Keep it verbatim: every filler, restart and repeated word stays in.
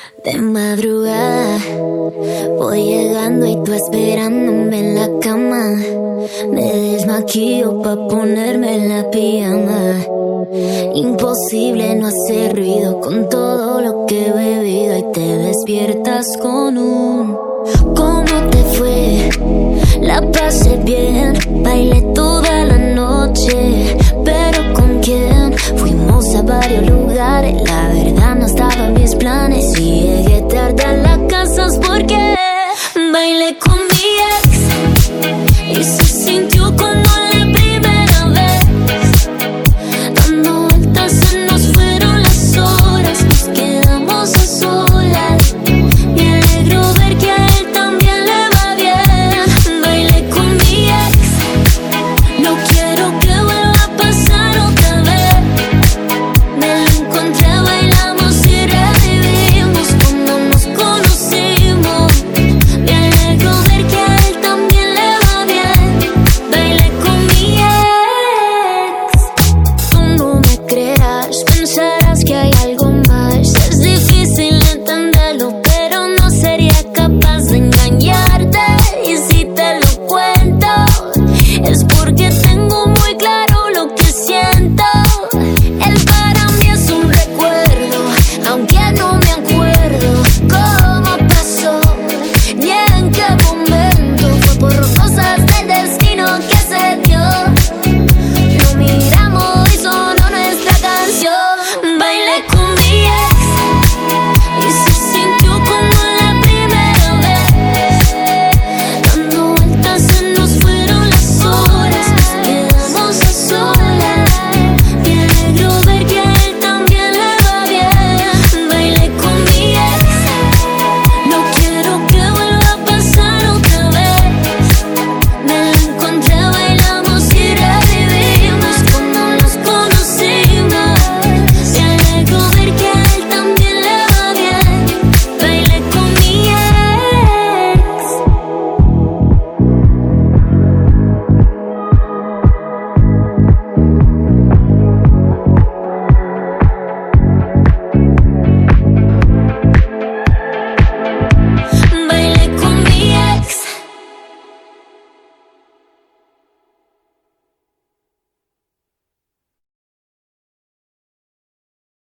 De madrugada voy llegando y tú esperándome en la cama. Me desmaquillo pa' ponerme la pijama. Imposible no hacer ruido con todo lo que he bebido. Y te despiertas con un ¿cómo te fue? La pasé bien, bailé toda la noche. Pero ¿con quién? Fuimos a varios lugares. La verdad no estaba en mis planes. Y llegué tarde a la casa es porque bailé conmigo.